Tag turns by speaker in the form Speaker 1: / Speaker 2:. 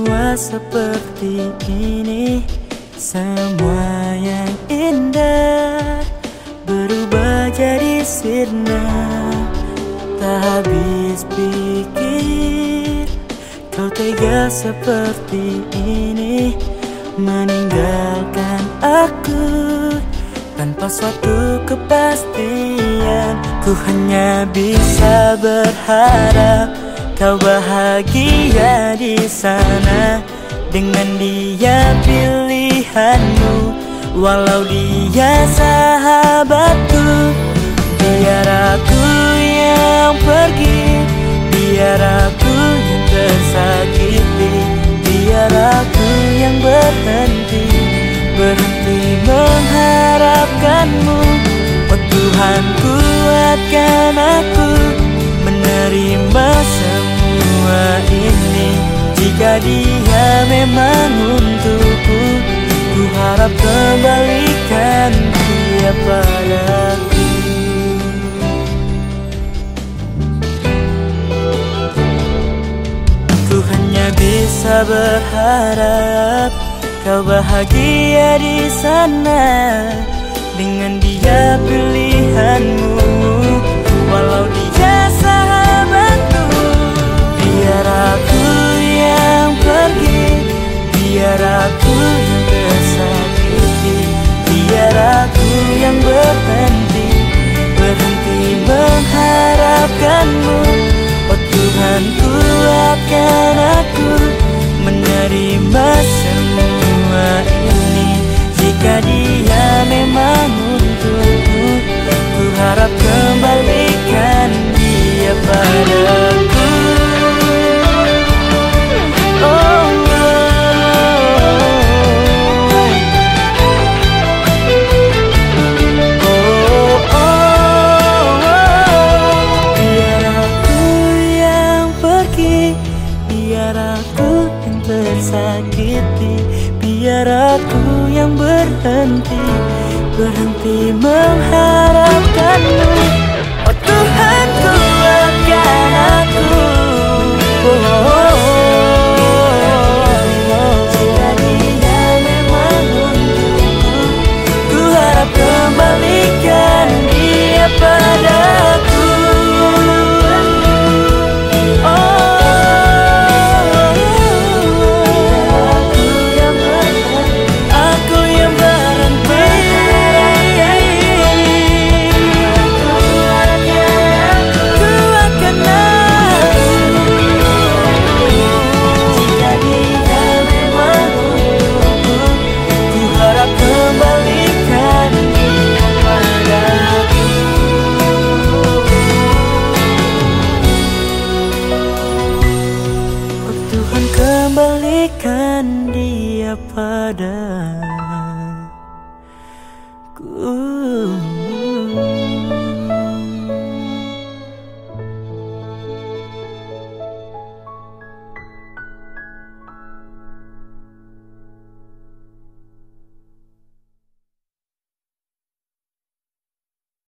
Speaker 1: semua seperti ini. Semua yang indah berubah jadi sirna. Tak habis pikir kau tega seperti ini, meninggalkan aku tanpa suatu kepastian. Ku hanya bisa berharap kau bahagia di sana dengan dia pilihanmu, walau dia sahabatku. Biar aku yang pergi, biar aku yang tersakiti, biar aku yang berhenti mengharapkanmu. Oh Tuhan, kuatkan aku menerima semua ini. Jika dia memang untukku, ku harap kembalikan dia padaku. Ku hanya bisa berharap kau bahagia di sana dengan dia pilihanmu, walau dia sahabatku. Biar aku yang pergi, biar aku yang tersakiti, biar aku yang berhenti mengharapkanmu. Oh Tuhan, kuatkan aku menerima semua ini. Jika dia memang untukku, ku harap kembalikan dia padaku. Biar aku yang tersakiti, biar aku yang berhenti mengharapkanmu. Oh Tuhan, kuatkan aku. Jika dia memang untukku, ku harap kembalikan dia padaku. Kembalikan dia pada